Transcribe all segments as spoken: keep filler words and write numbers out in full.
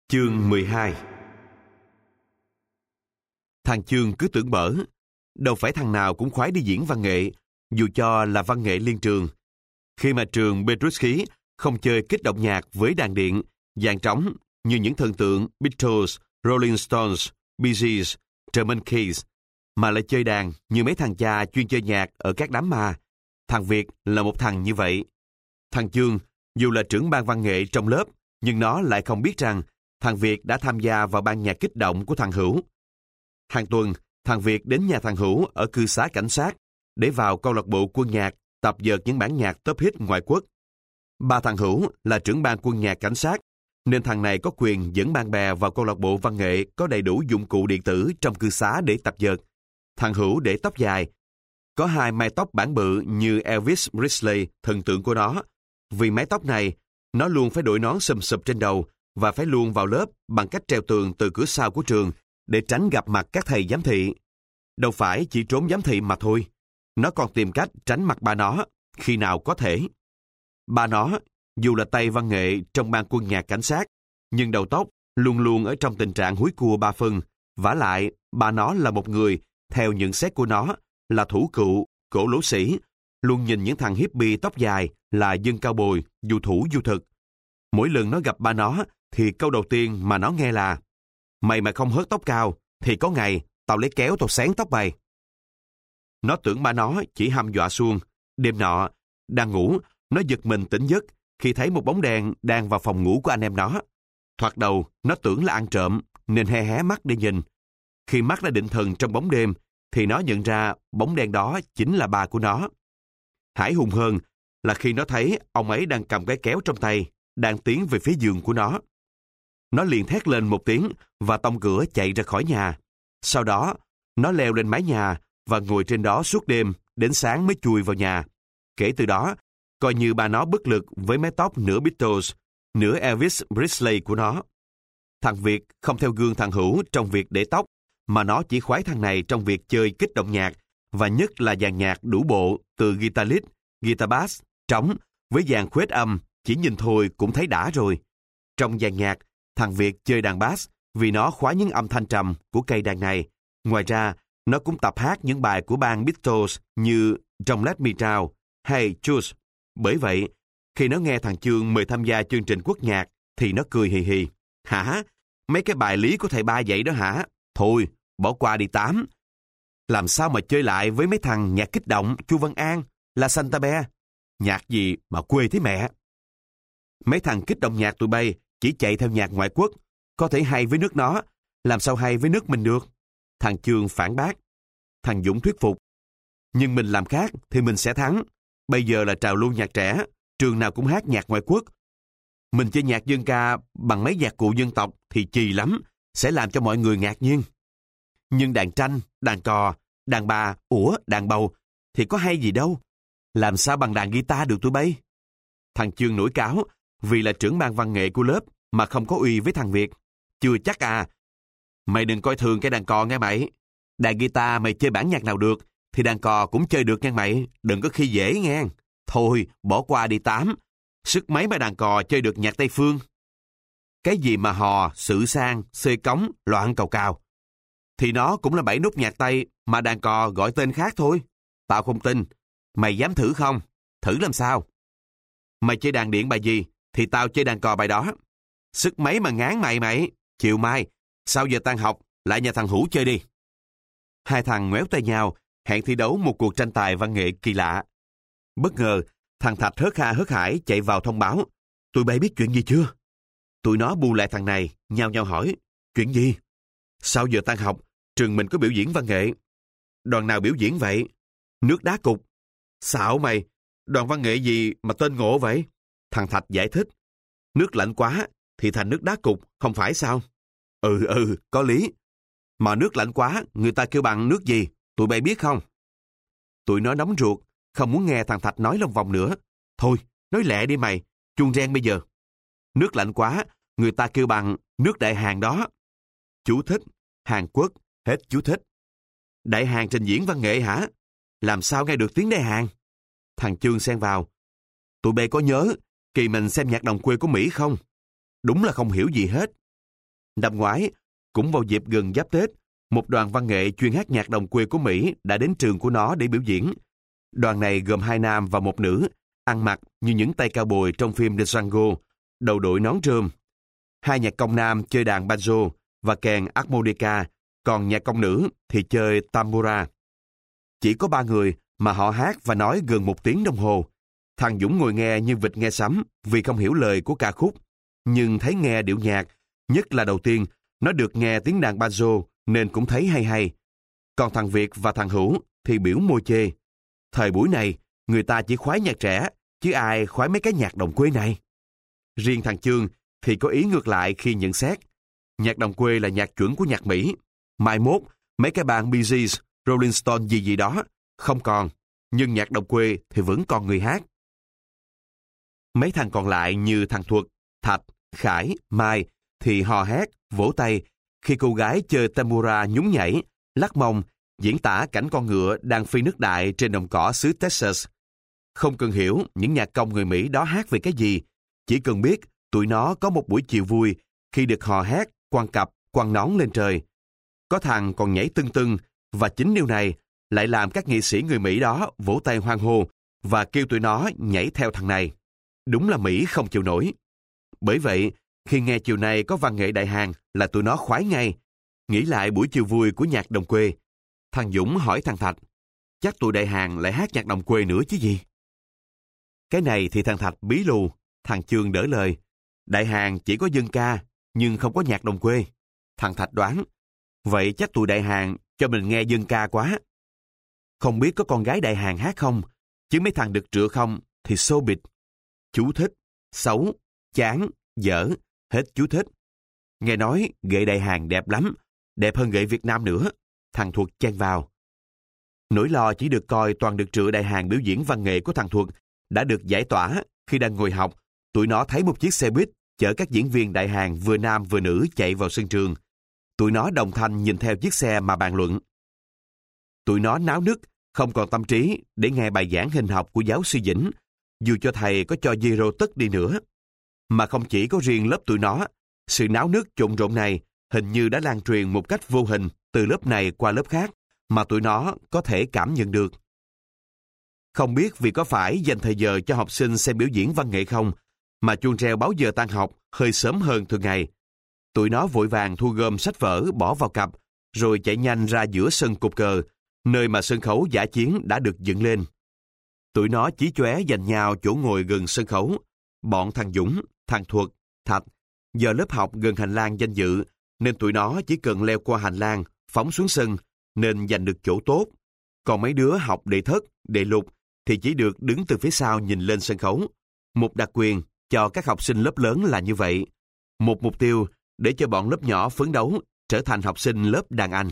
Chương mười hai. Thằng Chương cứ tưởng bở, đâu phải thằng nào cũng khoái đi diễn văn nghệ, dù cho là văn nghệ liên trường. Khi mà trường Petrushki không chơi kích động nhạc với đàn điện, dàn trống như những thần tượng Beatles, Rolling Stones, Bee Gees, Truman Capote, mà lại chơi đàn như mấy thằng cha chuyên chơi nhạc ở các đám ma. Thằng Việt là một thằng như vậy. Thằng Chương, dù là trưởng ban văn nghệ trong lớp, nhưng nó lại không biết rằng thằng Việt đã tham gia vào ban nhạc kích động của thằng Hữu. Hàng tuần, thằng Việt đến nhà thằng Hữu ở cư xá cảnh sát để vào câu lạc bộ quân nhạc tập dượt những bản nhạc top hit ngoại quốc. Ba thằng Hữu là trưởng ban quân nhạc cảnh sát, nên thằng này có quyền dẫn bạn bè vào câu lạc bộ văn nghệ có đầy đủ dụng cụ điện tử trong cư xá để tập dượt. Thằng Hữu để tóc dài, có hai mái tóc bản bự như Elvis Presley, thần tượng của nó. Vì mái tóc này, nó luôn phải đội nón sùm sụp trên đầu và phải luôn vào lớp bằng cách treo tường từ cửa sau của trường để tránh gặp mặt các thầy giám thị. Đâu phải chỉ trốn giám thị mà thôi, nó còn tìm cách tránh mặt ba nó khi nào có thể. Ba nó, dù là tay văn nghệ trong ban quân nhạc cảnh sát, nhưng đầu tóc luôn luôn ở trong tình trạng húi cua ba phân. Vả lại, ba nó là một người, theo nhận xét của nó, là thủ cựu, cổ lỗ sĩ, luôn nhìn những thằng hippie tóc dài là dân cao bồi, dù thủ dù thực. Mỗi lần nó gặp ba nó, thì câu đầu tiên mà nó nghe là: "Mày mà không hớt tóc cao, thì có ngày tao lấy kéo tao xén tóc mày." Nó tưởng ba nó chỉ hăm dọa suông. Đêm nọ, đang ngủ, nó giật mình tỉnh giấc khi thấy một bóng đen đang vào phòng ngủ của anh em nó. Thoạt đầu, nó tưởng là ăn trộm, nên hé hé mắt để nhìn. Khi mắt đã định thần trong bóng đêm, thì nó nhận ra bóng đen đó chính là ba của nó. Hãi hùng hơn là khi nó thấy ông ấy đang cầm cái kéo trong tay, đang tiến về phía giường của nó. Nó liền thét lên một tiếng và tông cửa chạy ra khỏi nhà. Sau đó, nó leo lên mái nhà và ngồi trên đó suốt đêm, đến sáng mới chui vào nhà. Kể từ đó, coi như ba nó bất lực với mái tóc nửa Beatles, nửa Elvis Presley của nó. Thằng Việt không theo gương thằng Hữu trong việc để tóc, mà nó chỉ khoái thằng này trong việc chơi kích động nhạc, và nhất là dàn nhạc đủ bộ từ guitar lead, guitar bass, trống, với dàn khuếch âm, chỉ nhìn thôi cũng thấy đã rồi. Trong dàn nhạc, thằng Việt chơi đàn bass vì nó khoái những âm thanh trầm của cây đàn này. Ngoài ra, nó cũng tập hát những bài của band Beatles như Don't Let Me Down hay Choose. Bởi vậy, khi nó nghe thằng Chương mời tham gia chương trình quốc nhạc, thì nó cười hì hì. "Hả? Mấy cái bài lý của thầy ba dạy đó hả? Thôi, bỏ qua đi Tám. Làm sao mà chơi lại với mấy thằng nhạc kích động, Chu Văn An, La Santa Be? Nhạc gì mà quê thế mẹ? Mấy thằng kích động nhạc tụi bay chỉ chạy theo nhạc ngoại quốc, có thể hay với nước nó, làm sao hay với nước mình được?" Thằng Chương phản bác. Thằng Dũng thuyết phục: "Nhưng mình làm khác thì mình sẽ thắng. Bây giờ là trào lưu nhạc trẻ, trường nào cũng hát nhạc ngoại quốc. Mình chơi nhạc dân ca bằng mấy nhạc cụ dân tộc thì chì lắm, sẽ làm cho mọi người ngạc nhiên. Nhưng đàn tranh, đàn cò, đàn bà, ủa, đàn bầu thì có hay gì đâu. Làm sao bằng đàn guitar được tụi bay?" Thằng Chương nổi cáo vì là trưởng ban văn nghệ của lớp mà không có uy với thằng Việt. "Chưa chắc à. Mày đừng coi thường cái đàn cò nghe mày. Đàn guitar mày chơi bản nhạc nào được thì đàn cò cũng chơi được nghe mày. Đừng có khi dễ nghe. Thôi, bỏ qua đi Tám. Sức mấy mà đàn cò chơi được nhạc Tây Phương. Cái gì mà hò, sự sang, xê cống, loạn cào cào. Thì nó cũng là bảy nút nhạc Tây mà đàn cò gọi tên khác thôi. Tao không tin. Mày dám thử không? Thử làm sao? Mày chơi đàn điện bài gì thì tao chơi đàn cò bài đó. Sức mấy mà ngán mày mày. Chiều mai, sau giờ tan học, lại nhà thằng Hữu chơi đi." Hai thằng ngoéo tay nhau, hẹn thi đấu một cuộc tranh tài văn nghệ kỳ lạ. Bất ngờ, thằng Thạch hớt ha hớt hải chạy vào thông báo: "Tụi bay biết chuyện gì chưa?" Tụi nó bu lại thằng này, nhao nhao hỏi: "Chuyện gì?" "Sau giờ tan học, trường mình có biểu diễn văn nghệ." "Đoàn nào biểu diễn vậy?" "Nước đá cục." "Xạo mày, đoàn văn nghệ gì mà tên ngộ vậy?" Thằng Thạch giải thích: "Nước lạnh quá thì thành nước đá cục, không phải sao?" "Ừ ừ, có lý. Mà nước lạnh quá, người ta kêu bằng nước gì, tụi bay biết không?" Tụi nó nóng ruột, không muốn nghe thằng Thạch nói lông vòng nữa. "Thôi, nói lẹ đi mày, chuông reng bây giờ. Nước lạnh quá, người ta kêu bằng nước Đại Hàn đó." Chú thích: Hàn Quốc, hết chú thích. "Đại Hàn trình diễn văn nghệ hả? Làm sao nghe được tiếng Đại Hàn?" Thằng Chương xen vào: "Tụi bay có nhớ kỳ mình xem nhạc đồng quê của Mỹ không? Đúng là không hiểu gì hết. Năm ngoái, cũng vào dịp gần giáp Tết, một đoàn văn nghệ chuyên hát nhạc đồng quê của Mỹ đã đến trường của nó để biểu diễn. Đoàn này gồm hai nam và một nữ, ăn mặc như những tay cao bồi trong phim The Django, đầu đội nón rơm. Hai nhạc công nam chơi đàn banjo và kèn harmonica, còn nhạc công nữ thì chơi tambura. Chỉ có ba người mà họ hát và nói gần một tiếng đồng hồ. Thằng Dũng ngồi nghe như vịt nghe sấm vì không hiểu lời của ca khúc, nhưng thấy nghe điệu nhạc, nhất là đầu tiên, nó được nghe tiếng đàn banjo nên cũng thấy hay hay. Còn thằng Việt và thằng Hữu thì biểu môi chê. Thời buổi này, người ta chỉ khoái nhạc trẻ, chứ ai khoái mấy cái nhạc đồng quê này. Riêng thằng Chương thì có ý ngược lại khi nhận xét. Nhạc đồng quê là nhạc chuẩn của nhạc Mỹ. Mai mốt, mấy cái band Bee Gees, Rolling Stone gì gì đó, không còn. Nhưng nhạc đồng quê thì vẫn còn người hát. Mấy thằng còn lại như thằng Thuật, Thạch, Khải, Mai thì hò hét, vỗ tay khi cô gái chơi tambura nhún nhảy, lắc mông, diễn tả cảnh con ngựa đang phi nước đại trên đồng cỏ xứ Texas. Không cần hiểu những nhạc công người Mỹ đó hát về cái gì, chỉ cần biết tụi nó có một buổi chiều vui khi được hò hét, quăng cặp, quăng nón lên trời. Có thằng còn nhảy tưng tưng, và chính điều này lại làm các nghệ sĩ người Mỹ đó vỗ tay hoan hô và kêu tụi nó nhảy theo thằng này. Đúng là Mỹ không chịu nổi. Bởi vậy, khi nghe chiều nay có văn nghệ đại hàng là tụi nó khoái ngay. Nghĩ lại buổi chiều vui của nhạc đồng quê. Thằng Dũng hỏi thằng Thạch, chắc tụi đại hàng lại hát nhạc đồng quê nữa chứ gì? Cái này thì thằng Thạch bí lù, thằng Chương đỡ lời. Đại hàng chỉ có dân ca, nhưng không có nhạc đồng quê. Thằng Thạch đoán, vậy chắc tụi đại hàng cho mình nghe dân ca quá. Không biết có con gái đại hàng hát không, chứ mấy thằng được trựa không thì xô bịch. Chú thích, xấu, chán, dở, hết chú thích. Nghe nói gậy đại hàng đẹp lắm, đẹp hơn gậy Việt Nam nữa. Thằng Thuật chen vào. Nỗi lo chỉ được coi toàn được trựa đại hàng biểu diễn văn nghệ của thằng Thuật đã được giải tỏa khi đang ngồi học. Tụi nó thấy một chiếc xe buýt chở các diễn viên đại hàng vừa nam vừa nữ chạy vào sân trường. Tụi nó đồng thanh nhìn theo chiếc xe mà bàn luận. Tụi nó náo nức, không còn tâm trí để nghe bài giảng hình học của giáo sư Vĩnh, dù cho thầy có cho zero tất đi nữa. Mà không chỉ có riêng lớp tụi nó, sự náo nức trộn rộn này hình như đã lan truyền một cách vô hình từ lớp này qua lớp khác mà tụi nó có thể cảm nhận được. Không biết vì có phải dành thời giờ cho học sinh xem biểu diễn văn nghệ không, mà chuông reo báo giờ tan học hơi sớm hơn thường ngày. Tụi nó vội vàng thu gom sách vở bỏ vào cặp, rồi chạy nhanh ra giữa sân cột cờ, nơi mà sân khấu dã chiến đã được dựng lên. Tụi nó chí chóe giành nhau chỗ ngồi gần sân khấu. Bọn thằng Dũng, thằng Thuật, Thạch, giờ lớp học gần hành lang danh dự, nên tụi nó chỉ cần leo qua hành lang, phóng xuống sân, nên giành được chỗ tốt. Còn mấy đứa học đệ thất, đệ lục thì chỉ được đứng từ phía sau nhìn lên sân khấu. Một đặc quyền cho các học sinh lớp lớn là như vậy. Một mục tiêu để cho bọn lớp nhỏ phấn đấu trở thành học sinh lớp đàn anh.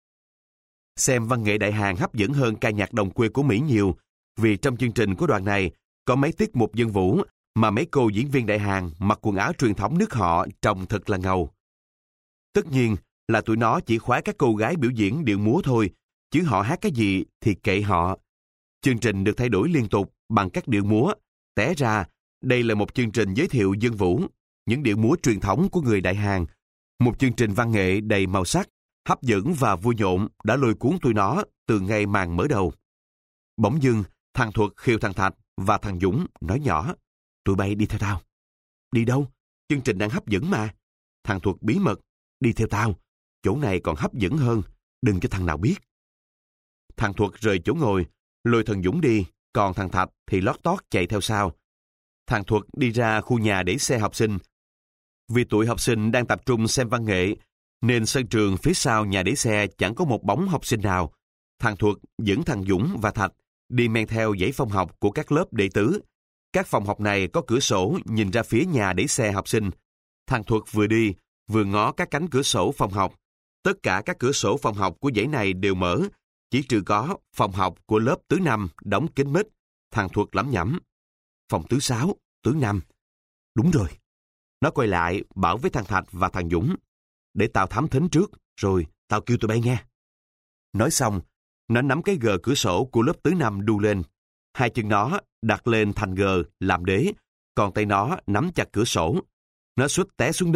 Xem văn nghệ đại hàng hấp dẫn hơn ca nhạc đồng quê của Mỹ nhiều, vì trong chương trình của đoàn này có mấy tiết mục dân vũ mà mấy cô diễn viên đại hàng mặc quần áo truyền thống nước họ trông thật là ngầu. Tất nhiên là tụi nó chỉ khoái các cô gái biểu diễn điệu múa thôi, chứ họ hát cái gì thì kệ họ. Chương trình được thay đổi liên tục bằng các điệu múa. Té ra, đây là một chương trình giới thiệu dân vũ, những điệu múa truyền thống của người đại hàng. Một chương trình văn nghệ đầy màu sắc, hấp dẫn và vui nhộn đã lôi cuốn tụi nó từ ngày màn mở đầu. Bỗng dưng, thằng Thuật khiêu thằng Thạch và thằng Dũng nói nhỏ, tụi bay đi theo tao. Đi đâu? Chương trình đang hấp dẫn mà. Thằng Thuật bí mật, đi theo tao. Chỗ này còn hấp dẫn hơn, đừng cho thằng nào biết. Thằng Thuật rời chỗ ngồi, lôi thằng Dũng đi, còn thằng Thạch thì lót tót chạy theo sau. Thằng Thuật đi ra khu nhà để xe học sinh. Vì tụi học sinh đang tập trung xem văn nghệ, nên sân trường phía sau nhà để xe chẳng có một bóng học sinh nào. Thằng Thuật dẫn thằng Dũng và Thạch đi men theo dãy phòng học của các lớp đệ tứ. Các phòng học này có cửa sổ nhìn ra phía nhà để xe học sinh. Thằng Thuật vừa đi, vừa ngó các cánh cửa sổ phòng học. Tất cả các cửa sổ phòng học của dãy này đều mở, chỉ trừ có phòng học của lớp tứ năm đóng kín mít. Thằng Thuật lẩm nhẩm, phòng tứ sáu, tứ năm. Đúng rồi. Nó quay lại bảo với thằng Thạch và thằng Dũng, để tao thám thính trước, rồi tao kêu tụi bay nghe. Nói xong, nó nắm cái gờ cửa sổ của lớp tứ năm đu lên. Hai chân nó đặt lên thành gờ làm đế, còn tay nó nắm chặt cửa sổ. Nó suýt té xuống đất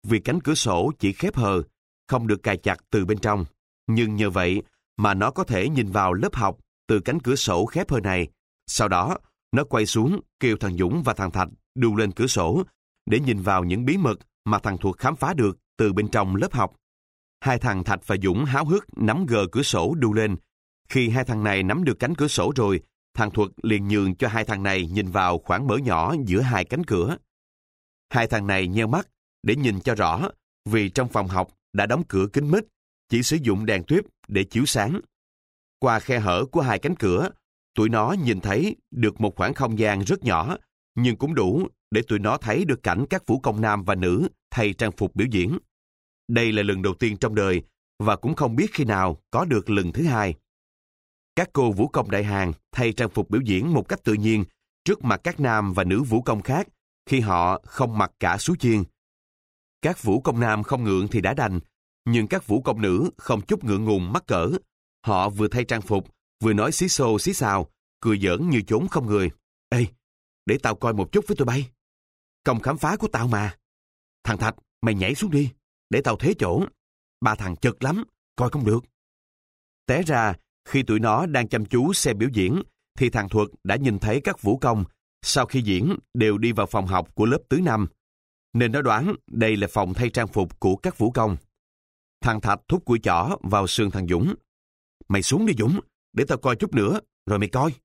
vì cánh cửa sổ chỉ khép hờ, không được cài chặt từ bên trong. Nhưng nhờ vậy mà nó có thể nhìn vào lớp học từ cánh cửa sổ khép hờ này. Sau đó, nó quay xuống kêu thằng Dũng và thằng Thạch đu lên cửa sổ để nhìn vào những bí mật mà thằng Thuật khám phá được từ bên trong lớp học. Hai thằng Thạch và Dũng háo hức nắm gờ cửa sổ đu lên. Khi hai thằng này nắm được cánh cửa sổ rồi, thằng Thuật liền nhường cho hai thằng này nhìn vào khoảng mở nhỏ giữa hai cánh cửa. Hai thằng này nheo mắt để nhìn cho rõ, vì trong phòng học đã đóng cửa kín mít, chỉ sử dụng đèn tuyếp để chiếu sáng. Qua khe hở của hai cánh cửa, tụi nó nhìn thấy được một khoảng không gian rất nhỏ, nhưng cũng đủ để tụi nó thấy được cảnh các vũ công nam và nữ thay trang phục biểu diễn. Đây là lần đầu tiên trong đời, và cũng không biết khi nào có được lần thứ hai. Các cô vũ công đại hàng thay trang phục biểu diễn một cách tự nhiên trước mặt các nam và nữ vũ công khác khi họ không mặc cả sú chiên. Các vũ công nam không ngượng thì đã đành, nhưng các vũ công nữ không chút ngượng ngùng mắc cỡ. Họ vừa thay trang phục, vừa nói xí xô xí xào, cười giỡn như chốn không người. Ê, để tao coi một chút với tụi bay. Công khám phá của tao mà. Thằng Thạch, mày nhảy xuống đi, để tao thế chỗ. Ba thằng chật lắm, coi không được. Té ra, khi tụi nó đang chăm chú xem biểu diễn, thì thằng Thuật đã nhìn thấy các vũ công, sau khi diễn, đều đi vào phòng học của lớp tứ năm. Nên nó đoán đây là phòng thay trang phục của các vũ công. Thằng Thạch thúc củi chỏ vào sườn thằng Dũng. Mày xuống đi Dũng, để tao coi chút nữa, rồi mày coi.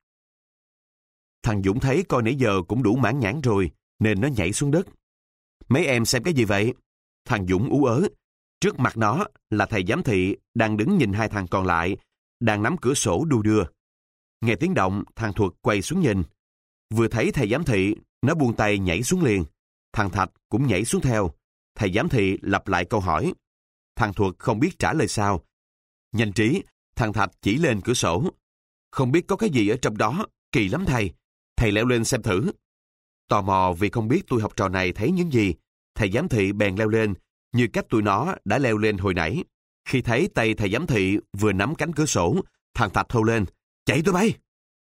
Thằng Dũng thấy coi nãy giờ cũng đủ mãn nhãn rồi, nên nó nhảy xuống đất. Mấy em xem cái gì vậy? Thằng Dũng ú ớ. Trước mặt nó là thầy giám thị đang đứng nhìn hai thằng còn lại, đang nắm cửa sổ đu đưa. Nghe tiếng động, thằng Thuật quay xuống nhìn. Vừa thấy thầy giám thị, nó buông tay nhảy xuống liền. Thằng Thạch cũng nhảy xuống theo. Thầy giám thị lặp lại câu hỏi. Thằng Thuật không biết trả lời sao. Nhanh trí, thằng Thạch chỉ lên cửa sổ. Không biết có cái gì ở trong đó, kỳ lắm thầy. Thầy leo lên xem thử. Tò mò vì không biết tụi học trò này thấy những gì, thầy giám thị bèn leo lên, như cách tụi nó đã leo lên hồi nãy. Khi thấy tay thầy giám thị vừa nắm cánh cửa sổ, thằng Thạch hô lên, chạy tụi bay!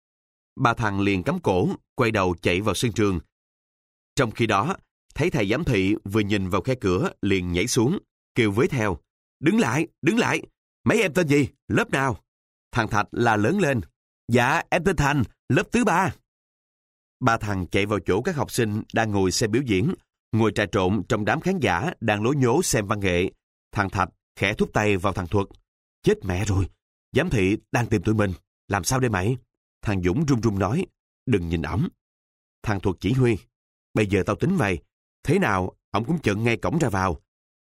Ba thằng liền cắm cổ, quay đầu chạy vào sân trường. Trong khi đó, thấy thầy giám thị vừa nhìn vào khe cửa liền nhảy xuống, kêu với theo, đứng lại, đứng lại! Mấy em tên gì? Lớp nào? Thằng Thạch la lớn lên, dạ em tên Thành, lớp thứ ba. Ba thằng chạy vào chỗ các học sinh đang ngồi xem biểu diễn, ngồi trà trộn trong đám khán giả đang lố nhố xem văn nghệ. Thằng Thạch khẽ thúc tay vào thằng Thuật. Chết mẹ rồi, giám thị đang tìm tụi mình, làm sao đây mày? Thằng Dũng run run nói, đừng nhìn ổng. Thằng Thuật chỉ huy, bây giờ tao tính vậy, thế nào ổng cũng chận ngay cổng ra vào.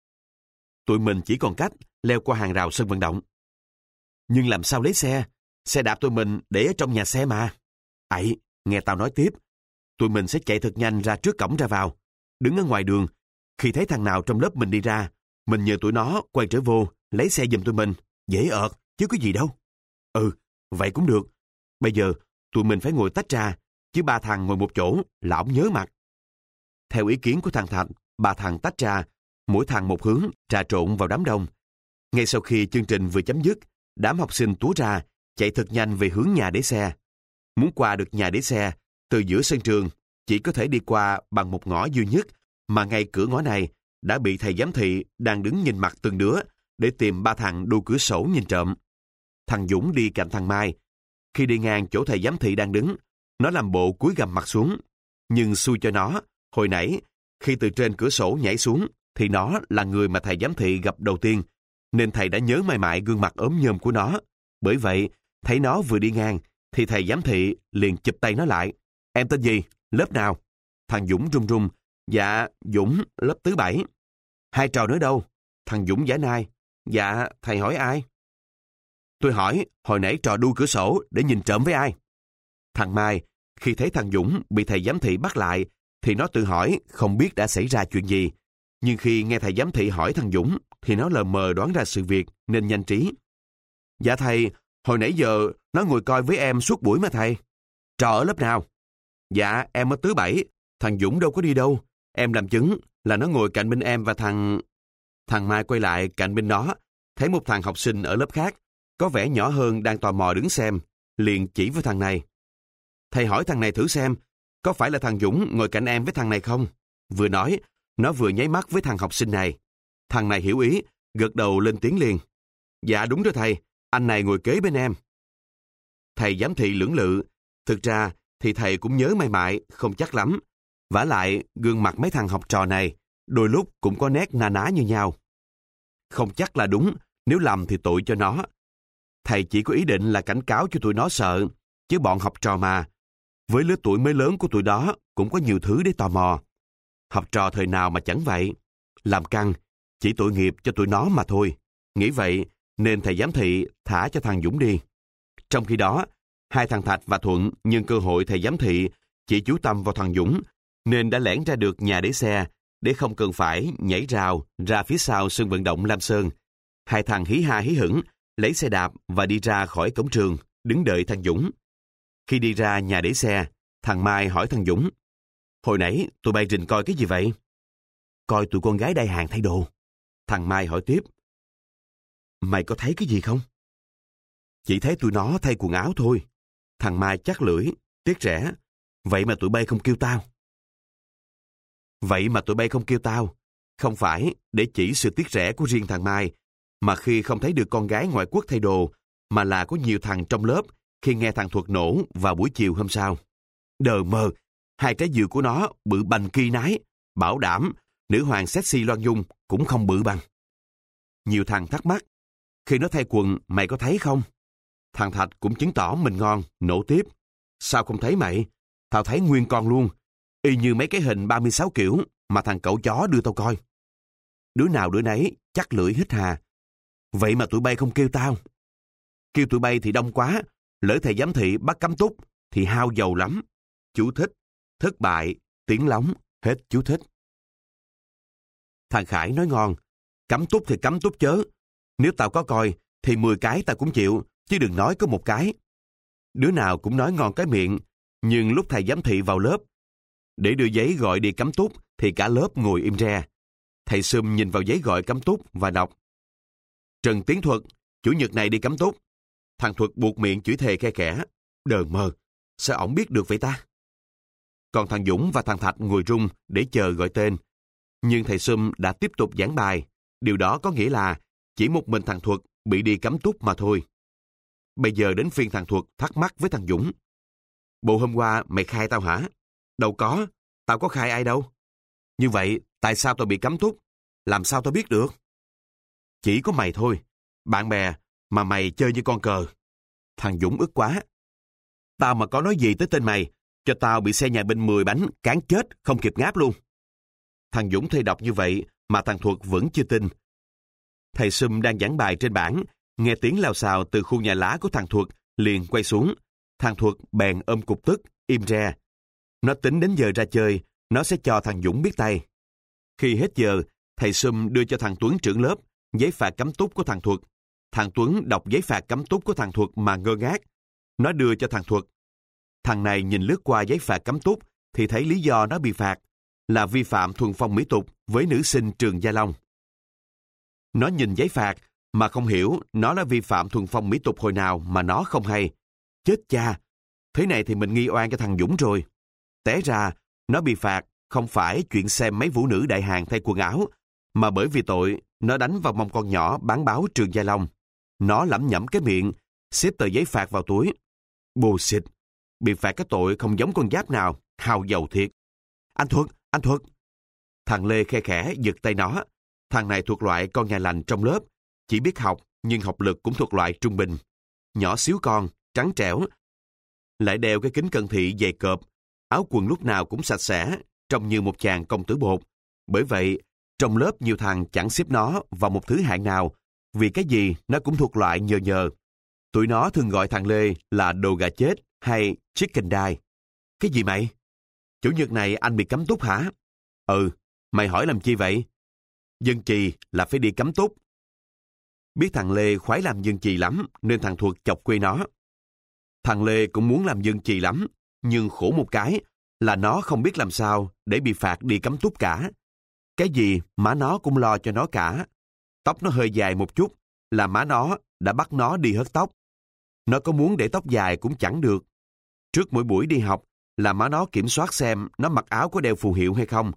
Tụi mình chỉ còn cách leo qua hàng rào sân vận động. Nhưng làm sao lấy xe? Xe đạp tụi mình để ở trong nhà xe mà. Ây, nghe tao nói tiếp. Tụi mình sẽ chạy thật nhanh ra trước cổng ra vào. Đứng ở ngoài đường, khi thấy thằng nào trong lớp mình đi ra, mình nhờ tụi nó quay trở vô, lấy xe giùm tụi mình. Dễ ợt, chứ có gì đâu. Ừ, vậy cũng được. Bây giờ, tụi mình phải ngồi tách ra, chứ ba thằng ngồi một chỗ là ổng nhớ mặt. Theo ý kiến của thằng Thạch, ba thằng tách ra, mỗi thằng một hướng, trà trộn vào đám đông. Ngay sau khi chương trình vừa chấm dứt, đám học sinh túa ra, chạy thật nhanh về hướng nhà để xe. Muốn qua được nhà để xe, từ giữa sân trường, chỉ có thể đi qua bằng một ngõ duy nhất, mà ngay cửa ngõ này đã bị thầy giám thị đang đứng nhìn mặt từng đứa để tìm ba thằng đu cửa sổ nhìn trộm. Thằng Dũng đi cạnh thằng Mai. Khi đi ngang chỗ thầy giám thị đang đứng, nó làm bộ cúi gằm mặt xuống. Nhưng xui cho nó, hồi nãy, khi từ trên cửa sổ nhảy xuống, thì nó là người mà thầy giám thị gặp đầu tiên, nên thầy đã nhớ mãi mãi gương mặt ốm nhôm của nó. Bởi vậy, thấy nó vừa đi ngang, thì thầy giám thị liền chụp tay nó lại. Em tên gì? Lớp nào? Thằng Dũng run run. Dạ, Dũng, lớp thứ bảy. Hai trò nữa đâu? Thằng Dũng giả nai. Dạ, thầy hỏi ai? Tôi hỏi, hồi nãy trò đu cửa sổ để nhìn trộm với ai? Thằng Mai, khi thấy thằng Dũng bị thầy giám thị bắt lại, thì nó tự hỏi không biết đã xảy ra chuyện gì. Nhưng khi nghe thầy giám thị hỏi thằng Dũng, thì nó lờ mờ đoán ra sự việc nên nhanh trí. Dạ thầy, hồi nãy giờ nó ngồi coi với em suốt buổi mà thầy. Trò ở lớp nào? Dạ, em ở thứ bảy. Thằng Dũng đâu có đi đâu. Em làm chứng là nó ngồi cạnh bên em và thằng... Thằng Mai quay lại cạnh bên đó, thấy một thằng học sinh ở lớp khác, có vẻ nhỏ hơn đang tò mò đứng xem, liền chỉ với thằng này. Thầy hỏi thằng này thử xem, có phải là thằng Dũng ngồi cạnh em với thằng này không? Vừa nói, Nó vừa nháy mắt với thằng học sinh này. Thằng này hiểu ý, gật đầu lên tiếng liền. Dạ đúng rồi thầy, anh này ngồi kế bên em. Thầy giám thị lưỡng lự. Thực ra thì thầy cũng nhớ mày mại, không chắc lắm. Vả lại, gương mặt mấy thằng học trò này đôi lúc cũng có nét na ná như nhau. Không chắc là đúng, nếu lầm thì tội cho nó. Thầy chỉ có ý định là cảnh cáo cho tụi nó sợ, chứ bọn học trò mà. Với lứa tuổi mới lớn của tụi đó cũng có nhiều thứ để tò mò. Học trò thời nào mà chẳng vậy. Làm căng, chỉ tội nghiệp cho tụi nó mà thôi. Nghĩ vậy nên thầy giám thị thả cho thằng Dũng đi. Trong khi đó, hai thằng Thạch và Thuận nhân cơ hội thầy giám thị chỉ chú tâm vào thằng Dũng, nên đã lẻn ra được nhà để xe, để không cần phải nhảy rào ra phía sau sân vận động Lam Sơn. Hai thằng hí ha hí hửng, lấy xe đạp và đi ra khỏi cổng trường, đứng đợi thằng Dũng. Khi đi ra nhà để xe, thằng Mai hỏi thằng Dũng, hồi nãy tụi bay rình coi cái gì vậy? Coi tụi con gái đai hàng thay đồ. Thằng Mai hỏi tiếp, mày có thấy cái gì không? Chỉ thấy tụi nó thay quần áo thôi. Thằng Mai chắc lưỡi, tiếc rẻ. Vậy mà tụi bay không kêu tao. Vậy mà tụi bay không kêu tao. Không phải để chỉ sự tiếc rẻ của riêng thằng Mai, mà khi không thấy được con gái ngoại quốc thay đồ, mà là có nhiều thằng trong lớp khi nghe thằng Thuật nổ vào buổi chiều hôm sau. Đờ mờ, hai trái dừa của nó bự bành ki nái, bảo đảm nữ hoàng sexy Loan Nhung cũng không bự bằng. Nhiều thằng thắc mắc, khi nó thay quần mày có thấy không? Thằng Thạch cũng chứng tỏ mình ngon, nổ tiếp. Sao không thấy mày? Tao thấy nguyên con luôn, y như mấy cái hình ba mươi sáu kiểu mà thằng cậu chó đưa tao coi. Đứa nào đứa nấy chắc lưỡi hít hà. Vậy mà tụi bay không kêu tao. Kêu tụi bay thì đông quá, lỡ thầy giám thị bắt cấm túc thì hao dầu lắm. Chú thích, thất bại, tiếng lóng, hết chú thích. Thằng Khải nói ngon, cấm túc thì cấm túc chớ. Nếu tao có coi thì mười cái tao cũng chịu, chứ đừng nói có một cái. Đứa nào cũng nói ngon cái miệng, nhưng lúc thầy giám thị vào lớp, để đưa giấy gọi đi cấm túc thì cả lớp ngồi im re. Thầy Sum nhìn vào giấy gọi cấm túc và đọc, Trần Tiến Thuật, chủ nhật này đi cấm túc. Thằng Thuật buộc miệng chửi thề khe khẽ, đờ mờ, sao ổng biết được vậy ta? Còn thằng Dũng và thằng Thạch ngồi rung để chờ gọi tên. Nhưng thầy Sum đã tiếp tục giảng bài. Điều đó có nghĩa là chỉ một mình thằng Thuật bị đi cấm túc mà thôi. Bây giờ đến phiên thằng Thuật thắc mắc với thằng Dũng. Bộ hôm qua mày khai tao hả? Đâu có, tao có khai ai đâu. Như vậy, tại sao tao bị cấm túc? Làm sao tao biết được? Chỉ có mày thôi, bạn bè mà mày chơi như con cờ. Thằng Dũng ức quá. Tao mà có nói gì tới tên mày, cho tao bị xe nhà binh mười bánh cán chết không kịp ngáp luôn. Thằng Dũng thuê đọc như vậy mà thằng Thuật vẫn chưa tin. Thầy Sum đang giảng bài trên bảng, nghe tiếng lao xào từ khu nhà lá của thằng Thuật, liền quay xuống. Thằng Thuật bèn ôm cục tức, im re. Nó tính đến giờ ra chơi, nó sẽ cho thằng Dũng biết tay. Khi hết giờ, thầy Sum đưa cho thằng Tuấn trưởng lớp giấy phạt cấm túc của thằng Thuật. Thằng Tuấn đọc giấy phạt cấm túc của thằng Thuật mà ngơ ngác. Nó đưa cho thằng Thuật. Thằng này nhìn lướt qua giấy phạt cấm túc thì thấy lý do nó bị phạt là vi phạm thuần phong mỹ tục với nữ sinh trường Gia Long. Nó nhìn giấy phạt mà không hiểu nó đã vi phạm thuần phong mỹ tục hồi nào mà nó không hay. Chết cha! Thế này thì mình nghi oan cho thằng Dũng rồi. Té ra, nó bị phạt không phải chuyện xem mấy vũ nữ đại hàng thay quần áo, mà bởi vì tội nó đánh vào mông con nhỏ bán báo trường Gia Long. Nó lẩm nhẩm cái miệng, xếp tờ giấy phạt vào túi. Bồ xịt! Bị phạt cái tội không giống con giáp nào, hào dầu thiệt. Anh Thuật, anh Thuật! Thằng Lê khe khẽ giật tay nó. Thằng này thuộc loại con nhà lành trong lớp, chỉ biết học nhưng học lực cũng thuộc loại trung bình. Nhỏ xíu con, trắng trẻo, lại đeo cái kính cận thị dày cộp, áo quần lúc nào cũng sạch sẽ, trông như một chàng công tử bột. Bởi vậy, trong lớp nhiều thằng chẳng xếp nó vào một thứ hạng nào, vì cái gì nó cũng thuộc loại nhờ nhờ. Tụi nó thường gọi thằng Lê là đồ gà chết hay chicken die. Cái gì mày? Chủ nhật này anh bị cấm túc hả? Ừ, mày hỏi làm chi vậy? Dân chì là phải đi cấm túc. Biết thằng Lê khoái làm dân chì lắm nên thằng Thuật chọc quê nó. Thằng Lê cũng muốn làm dân chì lắm, nhưng khổ một cái là nó không biết làm sao để bị phạt đi cấm túc cả. Cái gì má nó cũng lo cho nó cả. Tóc nó hơi dài một chút là má nó đã bắt nó đi hớt tóc. Nó có muốn để tóc dài cũng chẳng được. Trước mỗi buổi đi học là má nó kiểm soát xem nó mặc áo có đeo phù hiệu hay không,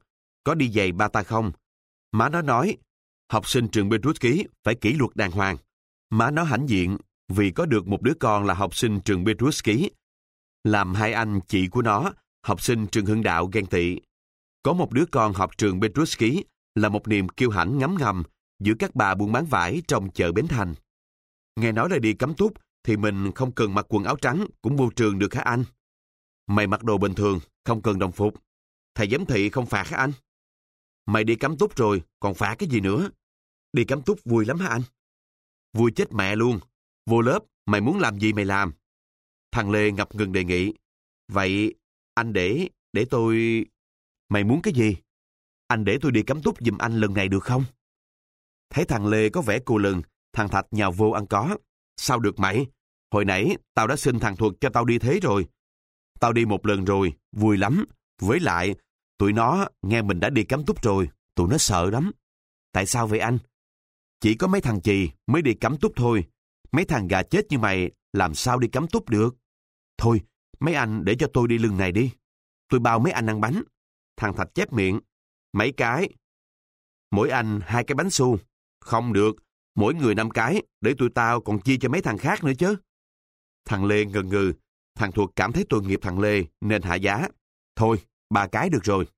có đi giày bata không? Má nó nói, học sinh trường Petrus Ký phải kỷ luật đàng hoàng. Má nó hãnh diện vì có được một đứa con là học sinh trường Petrus Ký. Làm hai anh chị của nó, học sinh trường Hưng Đạo ghen tị. Có một đứa con học trường Petrus Ký là một niềm kiêu hãnh ngấm ngầm giữa các bà buôn bán vải trong chợ Bến Thành. Nghe nói là đi cắm túc thì mình không cần mặc quần áo trắng cũng vô trường được hả anh? Mày mặc đồ bình thường, không cần đồng phục. Thầy giám thị không phạt hả anh? Mày đi cắm túc rồi, còn phạt cái gì nữa? Đi cắm túc vui lắm hả anh? Vui chết mẹ luôn. Vô lớp, mày muốn làm gì mày làm. Thằng Lê ngập ngừng đề nghị. Vậy, anh để, để tôi... Mày muốn cái gì? Anh để tôi đi cắm túc giùm anh lần này được không? Thấy thằng Lê có vẻ cù lừng, thằng Thạch nhào vô ăn có. Sao được mày? Hồi nãy, tao đã xin thằng Thuật cho tao đi thế rồi. Tao đi một lần rồi, vui lắm. Với lại, tụi nó nghe mình đã đi cắm túc rồi, tụi nó sợ lắm. Tại sao vậy anh? Chỉ có mấy thằng chì mới đi cắm túc thôi. Mấy thằng gà chết như mày làm sao đi cắm túc được? Thôi, mấy anh để cho tôi đi lần này đi. Tôi bao mấy anh ăn bánh. Thằng Thạch chép miệng. Mấy cái? Mỗi anh hai cái bánh xu. Không được, mỗi người năm cái, để tụi tao còn chia cho mấy thằng khác nữa chứ. Thằng Lê ngần ngừ. Thằng Thuật cảm thấy tội nghiệp thằng Lê nên hạ giá. Thôi, ba cái được rồi.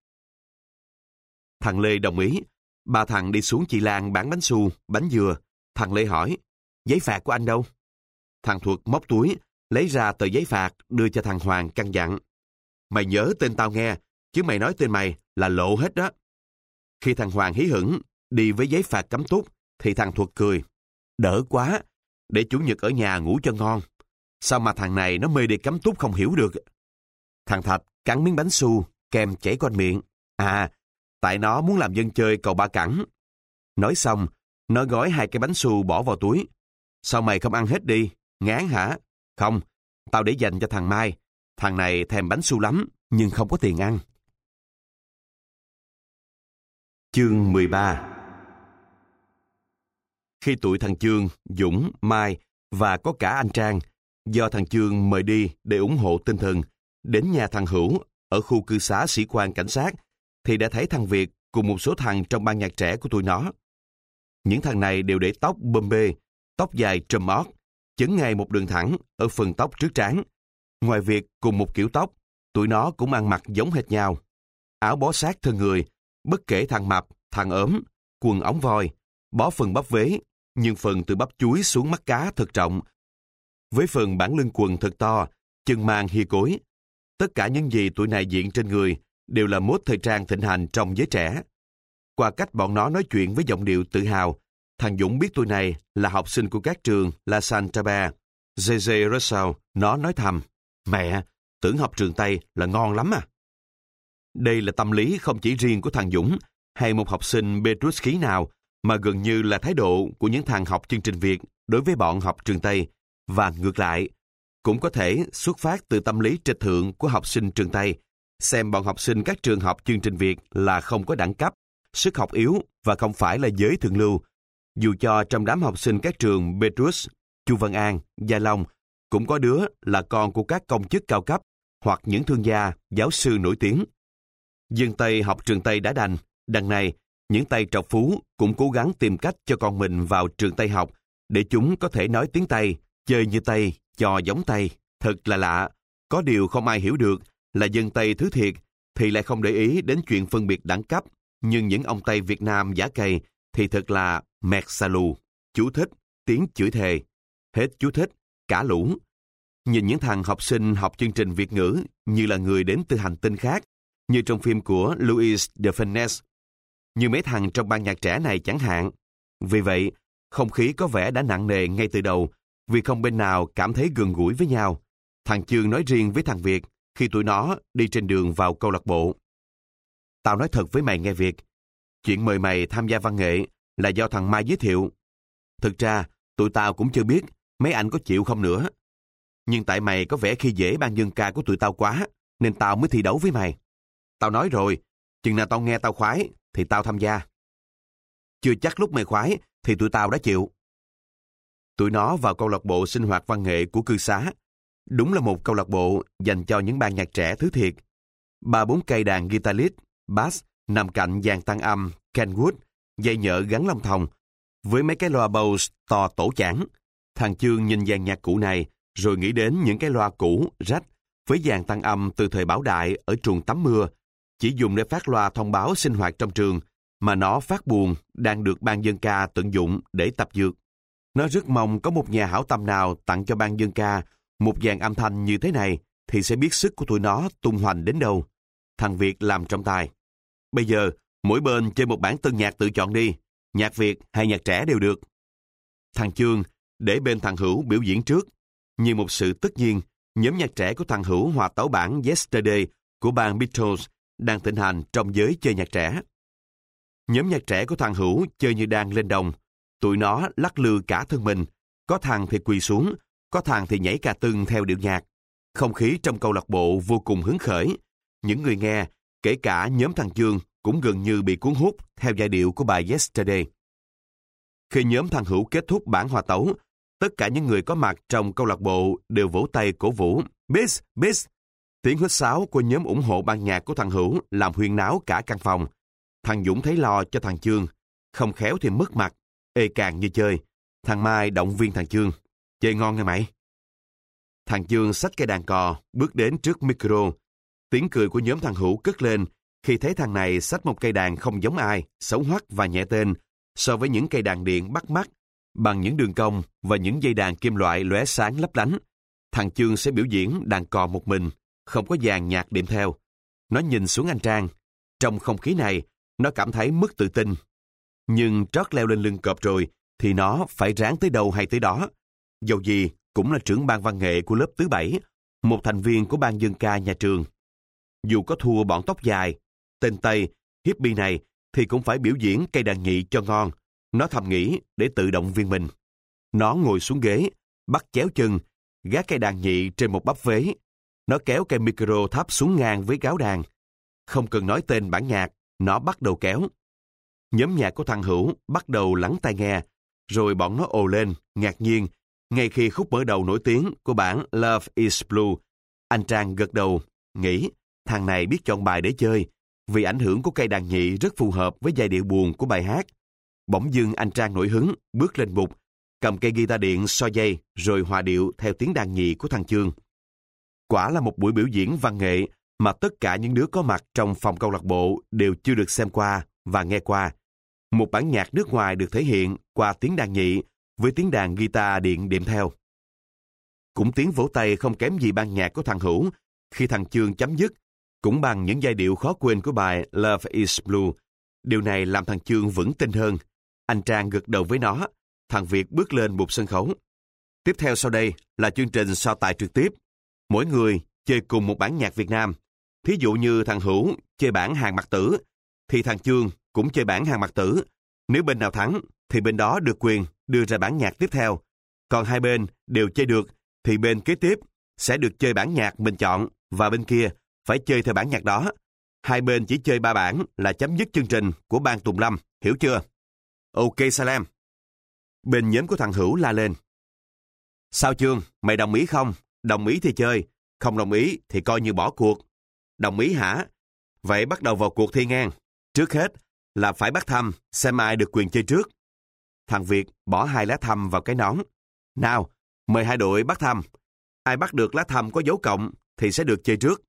Thằng Lê đồng ý. Ba thằng đi xuống chị Lan bán bánh xu, bánh dừa. Thằng Lê hỏi, giấy phạt của anh đâu? Thằng Thuật móc túi, lấy ra tờ giấy phạt, đưa cho thằng Hoàng căn dặn. Mày nhớ tên tao nghe, chứ mày nói tên mày là lộ hết đó. Khi thằng Hoàng hí hửng, đi với giấy phạt cắm túc, thì thằng Thuật cười. Đỡ quá, để chủ nhật ở nhà ngủ cho ngon. Sao mà thằng này nó mê đi cắm túc không hiểu được. Thằng Thạch cắn miếng bánh xu, kem chảy quanh miệng. À, tại nó muốn làm dân chơi cầu ba cẳng. Nói xong, nó gói hai cái bánh xu bỏ vào túi. Sao mày không ăn hết đi? Ngán hả? Không, tao để dành cho thằng Mai. Thằng này thèm bánh xu lắm, nhưng không có tiền ăn. Chương mười ba. Khi tụi thằng Chương, Dũng, Mai và có cả anh Trang, do thằng Chương mời đi để ủng hộ tinh thần, đến nhà thằng Hữu ở khu cư xá sĩ quan cảnh sát, thì đã thấy thằng Việt cùng một số thằng trong ban nhạc trẻ của tụi nó. Những thằng này đều để tóc bơm bê, tóc dài trùm ót, chấn ngay một đường thẳng ở phần tóc trước trán. Ngoài việc cùng một kiểu tóc, tụi nó cũng ăn mặc giống hệt nhau. Áo bó sát thân người, bất kể thằng mập, thằng ốm, quần ống voi, bó phần bắp vế, nhưng phần từ bắp chuối xuống mắt cá thật trọng. Với phần bản lưng quần thật to, chân mang hia cối. Tất cả những gì tụi này diện trên người đều là mốt thời trang thịnh hành trong giới trẻ. Qua cách bọn nó nói chuyện với giọng điệu tự hào, thằng Dũng biết tụi này là học sinh của các trường La Sainte-Barbara, giê giê Russell. Nó nói thầm, mẹ, tưởng học trường Tây là ngon lắm à. Đây là tâm lý không chỉ riêng của thằng Dũng hay một học sinh Petrus Ký nào, mà gần như là thái độ của những thằng học chương trình Việt đối với bọn học trường Tây, và ngược lại, cũng có thể xuất phát từ tâm lý trịch thượng của học sinh trường Tây, xem bọn học sinh các trường học chương trình Việt là không có đẳng cấp, sức học yếu và không phải là giới thượng lưu. Dù cho trong đám học sinh các trường Petrus, Chu Văn An, Gia Long cũng có đứa là con của các công chức cao cấp hoặc những thương gia, giáo sư nổi tiếng. Dân Tây học trường Tây đã đành, đằng này, những tay trọc phú cũng cố gắng tìm cách cho con mình vào trường Tây học để chúng có thể nói tiếng Tây, chơi như Tây, trò giống Tây. Thật là lạ, có điều không ai hiểu được là dân Tây thứ thiệt thì lại không để ý đến chuyện phân biệt đẳng cấp, nhưng những ông Tây Việt Nam giả cày thì thật là mẹt xà lù, chú thích, tiếng chửi thề, hết chú thích, cả lũ. Nhìn những thằng học sinh học chương trình Việt ngữ như là người đến từ hành tinh khác, như trong phim của Louis de Funès, như mấy thằng trong ban nhạc trẻ này chẳng hạn. Vì vậy, không khí có vẻ đã nặng nề ngay từ đầu, vì không bên nào cảm thấy gần gũi với nhau. Thằng Chương nói riêng với thằng Việt khi tụi nó đi trên đường vào câu lạc bộ. Tao nói thật với mày nghe Việt, chuyện mời mày tham gia văn nghệ là do thằng Mai giới thiệu. Thực ra, tụi tao cũng chưa biết mấy anh có chịu không nữa. Nhưng tại mày có vẻ khi dễ ban dân ca của tụi tao quá, nên tao mới thi đấu với mày. Tao nói rồi, chừng nào tao nghe tao khoái, thì tao tham gia. Chưa chắc lúc mày khoái, thì tụi tao đã chịu. Tụi nó vào câu lạc bộ sinh hoạt văn nghệ của cư xá. Đúng là một câu lạc bộ dành cho những ban nhạc trẻ thứ thiệt. Ba bốn cây đàn guitar lead, bass nằm cạnh dàn tăng âm Kenwood, dây nhợ gắn lông thòng, với mấy cái loa Bose to tổ chảng. Thằng Chương nhìn dàn nhạc cũ này, rồi nghĩ đến những cái loa cũ, rách, với dàn tăng âm từ thời Bảo Đại ở truồng tắm mưa, chỉ dùng để phát loa thông báo sinh hoạt trong trường, mà nó phát buồn đang được ban dân ca tận dụng để tập dượt. Nó rất mong có một nhà hảo tâm nào tặng cho ban dân ca một dàn âm thanh như thế này, thì sẽ biết sức của tụi nó tung hoành đến đâu. Thằng Việt làm trọng tài. Bây giờ, mỗi bên chơi một bản tân nhạc tự chọn đi, nhạc Việt hay nhạc trẻ đều được. Thằng Chương để bên thằng Hữu biểu diễn trước. Như một sự tất nhiên, nhóm nhạc trẻ của thằng Hữu hòa tấu bản Yesterday của band Beatles đang thịnh hành trong giới chơi nhạc trẻ. Nhóm nhạc trẻ của thằng Hữu chơi như đang lên đồng. Tụi nó lắc lư cả thân mình, có thằng thì quỳ xuống, có thằng thì nhảy cà tưng theo điệu nhạc. Không khí trong câu lạc bộ vô cùng hứng khởi. Những người nghe, kể cả nhóm thằng Chương, cũng gần như bị cuốn hút theo giai điệu của bài Yesterday. Khi nhóm thằng Hữu kết thúc bản hòa tấu, tất cả những người có mặt trong câu lạc bộ đều vỗ tay cổ vũ. Bis, bis! Tiếng huýt sáo của nhóm ủng hộ ban nhạc của thằng Hữu làm huyên náo cả căn phòng. Thằng Dũng thấy lo cho thằng Chương, không khéo thì mất mặt, ê càng như chơi. Thằng Mai động viên thằng Chương. Chơi ngon nghe mày. Thằng Chương xách cây đàn cò, bước đến trước micro. Tiếng cười của nhóm thằng Hữu cất lên khi thấy thằng này xách một cây đàn không giống ai, xấu hoắc và nhẹ tên so với những cây đàn điện bắt mắt, bằng những đường cong và những dây đàn kim loại lóe sáng lấp lánh. Thằng Chương sẽ biểu diễn đàn cò một mình, không có dàn nhạc đệm theo. Nó nhìn xuống anh Trang. Trong không khí này, nó cảm thấy mất tự tin. Nhưng trót leo lên lưng cọp rồi, thì nó phải ráng tới đâu hay tới đó. Dầu gì, cũng là trưởng ban văn nghệ của lớp thứ bảy, một thành viên của ban dân ca nhà trường. Dù có thua bọn tóc dài, tên Tây, hippie này, thì cũng phải biểu diễn cây đàn nhị cho ngon. Nó thầm nghĩ để tự động viên mình. Nó ngồi xuống ghế, bắt chéo chân, gác cây đàn nhị trên một bắp vế. Nó kéo cây micro thấp xuống ngang với gáo đàn. Không cần nói tên bản nhạc, nó bắt đầu kéo. Nhóm nhạc của thằng Hữu bắt đầu lắng tai nghe, rồi bọn nó ồ lên, ngạc nhiên, ngay khi khúc mở đầu nổi tiếng của bản Love is Blue. Anh Trang gật đầu, nghĩ thằng này biết chọn bài để chơi, vì ảnh hưởng của cây đàn nhị rất phù hợp với giai điệu buồn của bài hát. Bỗng dưng anh Trang nổi hứng, bước lên bục, cầm cây guitar điện so dây, rồi hòa điệu theo tiếng đàn nhị của thằng Chương. Quả là một buổi biểu diễn văn nghệ mà tất cả những đứa có mặt trong phòng câu lạc bộ đều chưa được xem qua và nghe qua. Một bản nhạc nước ngoài được thể hiện qua tiếng đàn nhị với tiếng đàn guitar điện đệm theo. Cũng tiếng vỗ tay không kém gì ban nhạc của thằng Hữu khi thằng Chương chấm dứt, cũng bằng những giai điệu khó quên của bài Love is Blue. Điều này làm thằng Chương vững tin hơn. Anh Trang gật đầu với nó. Thằng Việt bước lên bục sân khấu. Tiếp theo sau đây là chương trình so tài trực tiếp. Mỗi người chơi cùng một bản nhạc Việt Nam. Thí dụ như thằng Hữu chơi bản Hàng Mặc Tử, thì thằng Chương cũng chơi bản Hàng Mặc Tử. Nếu bên nào thắng, thì bên đó được quyền đưa ra bản nhạc tiếp theo. Còn hai bên đều chơi được, thì bên kế tiếp sẽ được chơi bản nhạc mình chọn, và bên kia phải chơi theo bản nhạc đó. Hai bên chỉ chơi ba bản là chấm dứt chương trình của ban Tùng Lâm, hiểu chưa? Ok Salam. Bên nhóm của thằng Hữu la lên. Sao Chương, mày đồng ý không? Đồng ý thì chơi, không đồng ý thì coi như bỏ cuộc. Đồng ý hả? Vậy bắt đầu vào cuộc thi ngang. Trước hết là phải bắt thăm, xem ai được quyền chơi trước. Thằng Việt bỏ hai lá thăm vào cái nón. Nào, mời hai đội bắt thăm. Ai bắt được lá thăm có dấu cộng thì sẽ được chơi trước.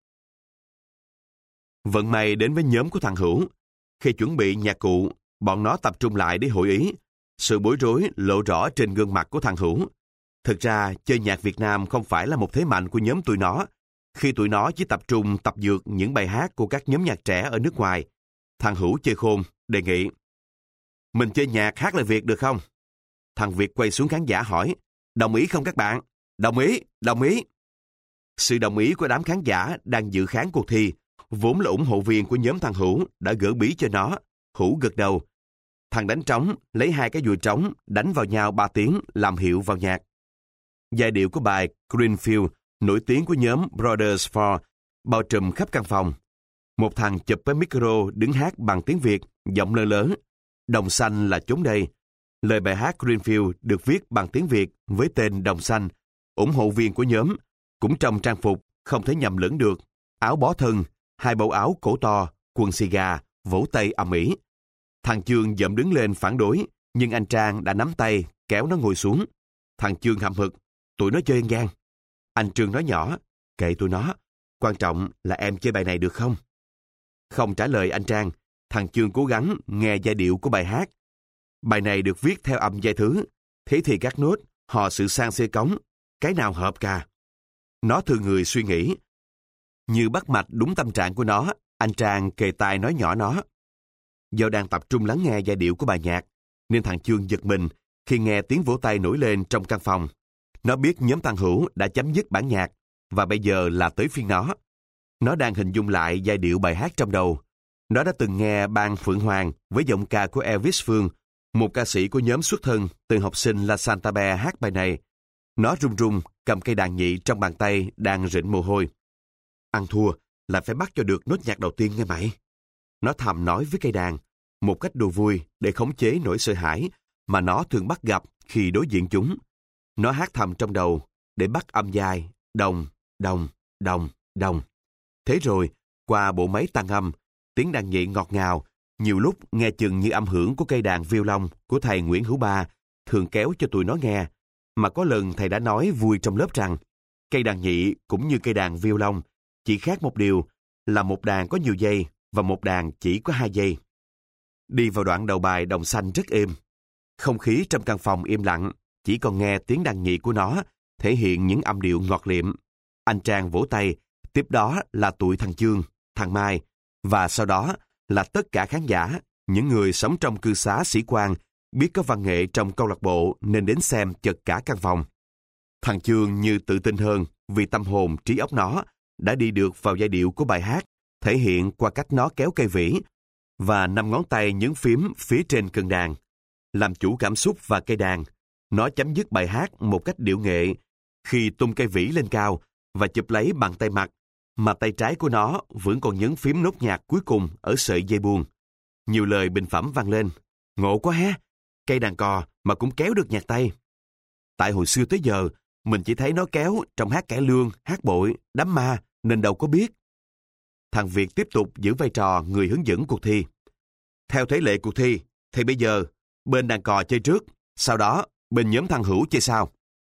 Vận may đến với nhóm của thằng Hữu. Khi chuẩn bị nhạc cụ, bọn nó tập trung lại để hội ý. Sự bối rối lộ rõ trên gương mặt của thằng Hữu. Thực ra, chơi nhạc Việt Nam không phải là một thế mạnh của nhóm tụi nó. Khi tụi nó chỉ tập trung tập dượt những bài hát của các nhóm nhạc trẻ ở nước ngoài. Thằng Hữu chơi khôn, đề nghị. Mình chơi nhạc hát lời Việt được không? Thằng Việt quay xuống khán giả hỏi. Đồng ý không các bạn? Đồng ý, đồng ý. Sự đồng ý của đám khán giả đang dự khán cuộc thi, vốn là ủng hộ viên của nhóm thằng Hữu, đã gỡ bí cho nó. Hữu gật đầu. Thằng đánh trống lấy hai cái dùi trống đánh vào nhau ba tiếng làm hiệu vào nhạc. Giai điệu của bài Greenfield, nổi tiếng của nhóm Brothers Four, bao trùm khắp căn phòng. Một thằng chụp với micro đứng hát bằng tiếng Việt, giọng lơ lớn. Đồng xanh là chốn đây. Lời bài hát Greenfield được viết bằng tiếng Việt với tên Đồng xanh. Ủng hộ viên của nhóm, cũng trong trang phục, không thể nhầm lẫn được. Áo bó thân, hai bộ áo cổ to, quần xì gà, vỗ tay ầm ĩ. Thằng Chương dậm đứng lên phản đối, nhưng anh Trang đã nắm tay, kéo nó ngồi xuống. Thằng Chương hậm hực, tụi nó chơi ăn gian. Anh Trương nói nhỏ, kệ tụi nó, quan trọng là em chơi bài này được không? Không trả lời anh Trang, thằng Chương cố gắng nghe giai điệu của bài hát. Bài này được viết theo âm giai thứ, thế thì các nốt, họ sự sang xê cống, cái nào hợp cả. Nó thường người suy nghĩ. Như bắt mạch đúng tâm trạng của nó, anh Trang kề tai nói nhỏ nó. Do đang tập trung lắng nghe giai điệu của bài nhạc, nên thằng Chương giật mình khi nghe tiếng vỗ tay nổi lên trong căn phòng. Nó biết nhóm Thằng Hữu đã chấm dứt bản nhạc, và bây giờ là tới phiên nó. Nó đang hình dung lại giai điệu bài hát trong đầu. Nó đã từng nghe ban Phượng Hoàng với giọng ca của Elvis Phương, một ca sĩ của nhóm xuất thân từ học sinh La Santabe hát bài này. Nó run run cầm cây đàn nhị trong bàn tay đang rịn mồ hôi. Ăn thua là phải bắt cho được nốt nhạc đầu tiên nghe mày. Nó thầm nói với cây đàn, một cách đùa vui để khống chế nỗi sợ hãi mà nó thường bắt gặp khi đối diện chúng. Nó hát thầm trong đầu để bắt âm dài, đồng, đồng, đồng, đồng. Thế rồi, qua bộ máy tăng âm, tiếng đàn nhị ngọt ngào, nhiều lúc nghe chừng như âm hưởng của cây đàn violon của thầy Nguyễn Hữu Ba thường kéo cho tụi nó nghe. Mà có lần thầy đã nói vui trong lớp rằng cây đàn nhị cũng như cây đàn violon, chỉ khác một điều là một đàn có nhiều dây và một đàn chỉ có hai dây. Đi vào đoạn đầu bài Đồng Xanh rất êm. Không khí trong căn phòng im lặng, chỉ còn nghe tiếng đàn nhị của nó thể hiện những âm điệu ngọt liệm. Anh Trang vỗ tay, tiếp đó là tụi thằng Chương, thằng Mai, và sau đó là tất cả khán giả, những người sống trong cư xá Sĩ Quan, biết có văn nghệ trong câu lạc bộ nên đến xem chật cả căn phòng. Thằng Chương như tự tin hơn vì tâm hồn trí óc nó đã đi được vào giai điệu của bài hát, thể hiện qua cách nó kéo cây vĩ và năm ngón tay nhấn phím phía trên cần đàn. Làm chủ cảm xúc và cây đàn, nó chấm dứt bài hát một cách điệu nghệ khi tung cây vĩ lên cao và chụp lấy bằng tay mặt, mà tay trái của nó vẫn còn nhấn phím nốt nhạc cuối cùng ở sợi dây buông. Nhiều lời bình phẩm vang lên. Ngộ quá ha! Cây đàn cò mà cũng kéo được nhạc tay. Tại hồi xưa tới giờ, mình chỉ thấy nó kéo trong hát cải lương, hát bội, đám ma, nên đâu có biết. Thằng Việt tiếp tục giữ vai trò người hướng dẫn cuộc thi. Theo thể lệ cuộc thi, thì bây giờ bên đàn cò chơi trước, sau đó bên nhóm Thằng Hữu chơi sau.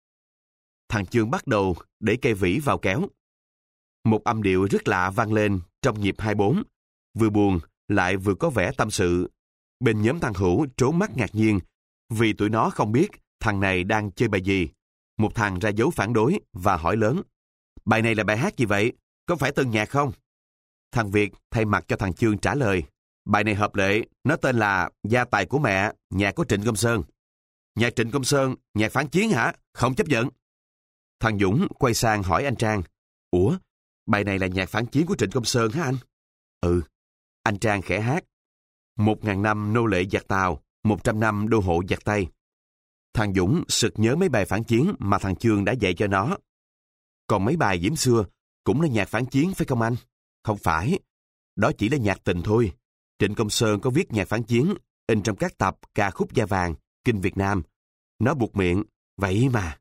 Thằng Chương bắt đầu để cây vĩ vào kéo. Một âm điệu rất lạ vang lên trong nhịp hai bốn, vừa buồn lại vừa có vẻ tâm sự. Bên nhóm Thằng Hữu trốn mắt ngạc nhiên vì tụi nó không biết thằng này đang chơi bài gì. Một thằng ra dấu phản đối và hỏi lớn: bài này là bài hát gì vậy? Có phải tân nhạc không? Thằng Việt thay mặt cho thằng Chương trả lời: bài này hợp lệ, nó tên là Gia Tài của Mẹ, nhạc của Trịnh Công Sơn. Nhạc Trịnh Công Sơn, nhạc phản chiến hả? Không chấp nhận. Thằng Dũng quay sang hỏi anh Trang: ủa, bài này là nhạc phản chiến của Trịnh Công Sơn hả anh? Ừ. Anh Trang khẽ hát: Một ngàn năm nô lệ giặc Tàu, một trăm năm đô hộ giặc Tây. Thằng Dũng sực nhớ mấy bài phản chiến mà thằng Chương đã dạy cho nó. Còn mấy bài diễm xưa cũng là nhạc phản chiến phải không anh? Không phải, đó chỉ là nhạc tình thôi. Trịnh Công Sơn có viết nhạc phản chiến in trong các tập Ca khúc Da vàng, Kinh Việt Nam. Nó buột miệng, vậy mà.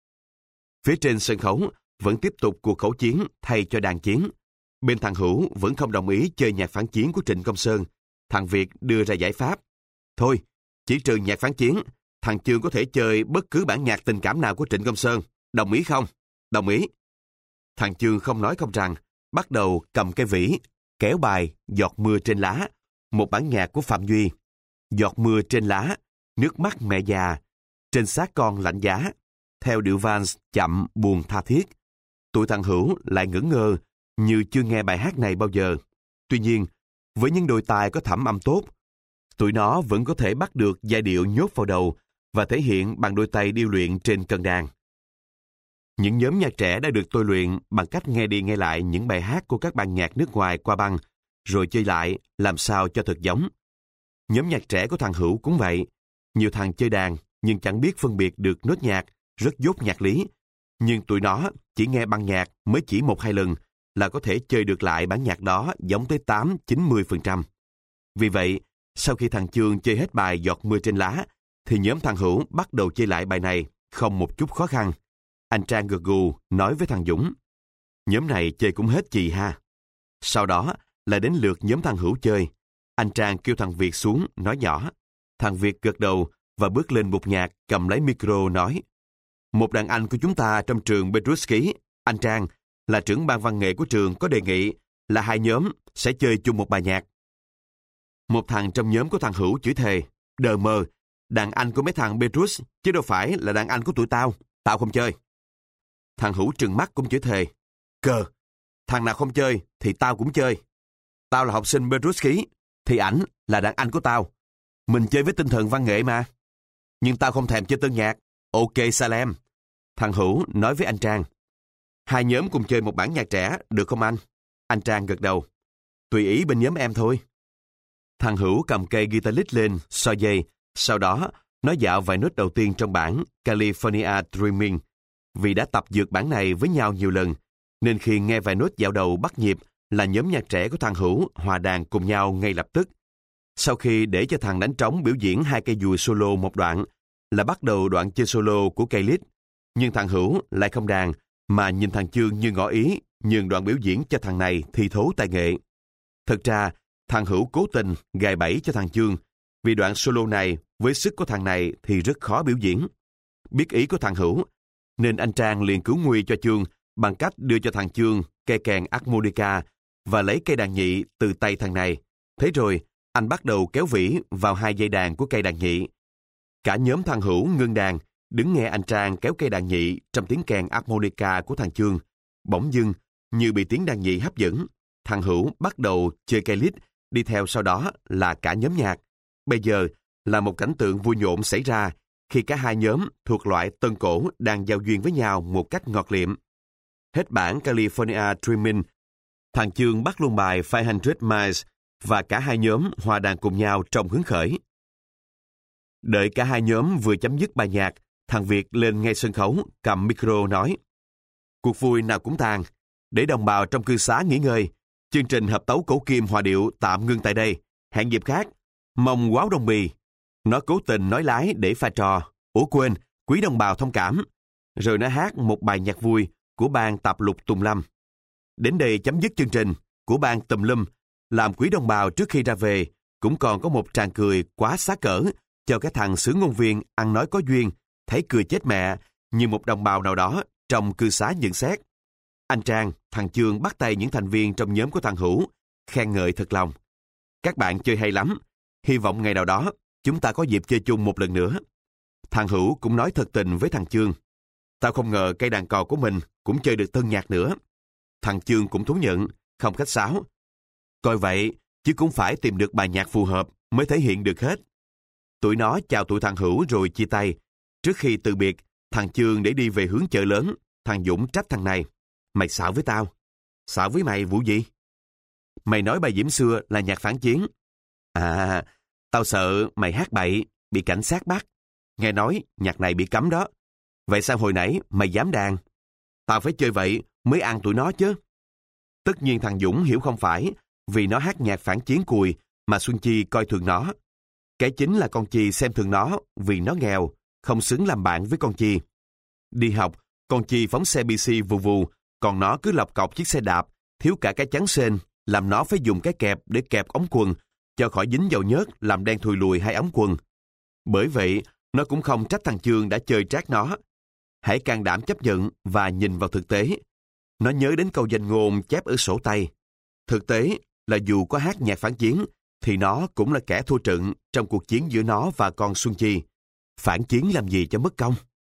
Phía trên sân khấu vẫn tiếp tục cuộc khẩu chiến thay cho đàn chiến. Bên thằng Hữu vẫn không đồng ý chơi nhạc phản chiến của Trịnh Công Sơn. Thằng Việt đưa ra giải pháp: thôi, chỉ trừ nhạc phản chiến, thằng Chương có thể chơi bất cứ bản nhạc tình cảm nào của Trịnh Công Sơn. Đồng ý không? Đồng ý. Thằng Chương không nói không rằng, bắt đầu cầm cây vĩ, kéo bài Giọt mưa trên lá, một bản nhạc của Phạm Duy. Giọt mưa trên lá, nước mắt mẹ già, trên xác con lạnh giá, theo điệu vals chậm buồn tha thiết. Tụi thằng Hữu lại ngỡ ngơ như chưa nghe bài hát này bao giờ. Tuy nhiên, với những đôi tai có thẩm âm tốt, tụi nó vẫn có thể bắt được giai điệu nhốt vào đầu và thể hiện bằng đôi tay điêu luyện trên cần đàn. Những nhóm nhạc trẻ đã được tôi luyện bằng cách nghe đi nghe lại những bài hát của các ban nhạc nước ngoài qua băng, rồi chơi lại làm sao cho thật giống. Nhóm nhạc trẻ của thằng Hữu cũng vậy. Nhiều thằng chơi đàn nhưng chẳng biết phân biệt được nốt nhạc, rất dốt nhạc lý. Nhưng tụi nó chỉ nghe băng nhạc mới chỉ một hai lần là có thể chơi được lại bản nhạc đó giống tới tám đến chín mươi phần trăm. Vì vậy, sau khi thằng Chương chơi hết bài Giọt mưa trên lá, thì nhóm thằng Hữu bắt đầu chơi lại bài này không một chút khó khăn. Anh Trang gật gù nói với thằng Dũng: nhóm này chơi cũng hết chì ha. Sau đó là đến lượt nhóm thằng Hữu chơi. Anh Trang kêu thằng Việt xuống, nói nhỏ. Thằng Việt gật đầu và bước lên bục nhạc, cầm lấy micro nói: Một đàn anh của chúng ta trong trường Petruski, anh Trang, là trưởng ban văn nghệ của trường, có đề nghị là hai nhóm sẽ chơi chung một bài nhạc. Một thằng trong nhóm của thằng Hữu chửi thề: Đờ mờ, đàn anh của mấy thằng Petrus, chứ đâu phải là đàn anh của tụi tao, tao không chơi. Thằng Hữu trừng mắt cũng chửi thề: Cờ, thằng nào không chơi thì tao cũng chơi. Tao là học sinh Petruski, thì ảnh là đàn anh của tao. Mình chơi với tinh thần văn nghệ mà. Nhưng tao không thèm chơi tân nhạc. Ok Salem. Thằng Hữu nói với anh Trang: Hai nhóm cùng chơi một bản nhạc trẻ, được không anh? Anh Trang gật đầu: Tùy ý bên nhóm em thôi. Thằng Hữu cầm cây guitar lead lên, so dây, sau đó nó dạo vài nốt đầu tiên trong bản California Dreaming. Vì đã tập dượt bản này với nhau nhiều lần, nên khi nghe vài nốt dạo đầu bắt nhịp là nhóm nhạc trẻ của thằng Hữu hòa đàn cùng nhau ngay lập tức. Sau khi để cho thằng đánh trống biểu diễn hai cây dùi solo một đoạn, là bắt đầu đoạn chơi solo của cây lead. Nhưng thằng Hữu lại không đàn, mà nhìn thằng Chương như ngỏ ý nhường đoạn biểu diễn cho thằng này thi thố tài nghệ. Thật ra, thằng Hữu cố tình gài bẫy cho thằng Chương, vì đoạn solo này với sức của thằng này thì rất khó biểu diễn. Biết ý của thằng Hữu, nên anh Trang liền cứu nguy cho Chương bằng cách đưa cho thằng Chương cây kèn harmonica và lấy cây đàn nhị từ tay thằng này. Thế rồi, anh bắt đầu kéo vĩ vào hai dây đàn của cây đàn nhị. Cả nhóm thằng Hữu ngưng đàn, đứng nghe anh Trang kéo cây đàn nhị trong tiếng kèn harmonica của thằng Chương. Bỗng dưng, như bị tiếng đàn nhị hấp dẫn, thằng Hữu bắt đầu chơi cây lead, đi theo sau đó là cả nhóm nhạc. Bây giờ là một cảnh tượng vui nhộn xảy ra khi cả hai nhóm thuộc loại tân cổ đang giao duyên với nhau một cách ngọt liệm. Hết bản California Dreaming, thằng Chương bắt luôn bài năm trăm Miles và cả hai nhóm hòa đàn cùng nhau trong hứng khởi. Đợi cả hai nhóm vừa chấm dứt bài nhạc, thằng Việt lên ngay sân khấu, cầm micro nói: Cuộc vui nào cũng tàn, để đồng bào trong cư xá nghỉ ngơi. Chương trình hợp tấu cổ kim hòa điệu tạm ngưng tại đây. Hẹn dịp khác, mong quáo đông bì. Nó cố tình nói lái để pha trò. Ủa quên, quý đồng bào thông cảm. Rồi nó hát một bài nhạc vui của ban Tạp Lục Tùng Lâm. Đến đây chấm dứt chương trình của ban Tùm Lum, làm quý đồng bào trước khi ra về cũng còn có một tràng cười quá xá cỡ cho cái thằng xứ ngôn viên ăn nói có duyên, thấy cười chết mẹ như một đồng bào nào đó trong cư xá nhận xét. Anh Trang, thằng Chương bắt tay những thành viên trong nhóm của thằng Hữu, khen ngợi thật lòng. Các bạn chơi hay lắm, hy vọng ngày nào đó chúng ta có dịp chơi chung một lần nữa. Thằng Hữu cũng nói thật tình với thằng Chương: Tao không ngờ cây đàn cò của mình cũng chơi được tân nhạc nữa. Thằng Chương cũng thú nhận, không khách sáo: Coi vậy, chứ cũng phải tìm được bài nhạc phù hợp mới thể hiện được hết. Tụi nó chào tụi thằng Hữu rồi chia tay. Trước khi từ biệt, thằng Chương để đi về hướng chợ lớn, thằng Dũng trách thằng này: Mày xạo với tao. Xạo với mày vụ gì? Mày nói bài Diễm Xưa là nhạc phản chiến. À, tao sợ mày hát bậy, bị cảnh sát bắt. Nghe nói nhạc này bị cấm đó. Vậy sao hồi nãy mày dám đàn? Tao phải chơi vậy mới ăn tụi nó chứ. Tất nhiên thằng Dũng hiểu không phải vì nó hát nhạc phản chiến cùi mà Xuân Chi coi thường nó. Cái chính là con Chi xem thường nó vì nó nghèo, không xứng làm bạn với con Chi. Đi học, con Chi phóng xe bê xê vù vù, còn nó cứ lọc cọc chiếc xe đạp, thiếu cả cái chắn sên, làm nó phải dùng cái kẹp để kẹp ống quần, cho khỏi dính dầu nhớt làm đen thùi lùi hai ống quần. Bởi vậy, nó cũng không trách thằng Chương đã chơi trát nó. Hãy can đảm chấp nhận và nhìn vào thực tế. Nó nhớ đến câu danh ngôn chép ở sổ tay. Thực tế là dù có hát nhạc phản chiến, thì nó cũng là kẻ thua trận trong cuộc chiến giữa nó và con Xuân Chi. Phản chiến làm gì cho mất công?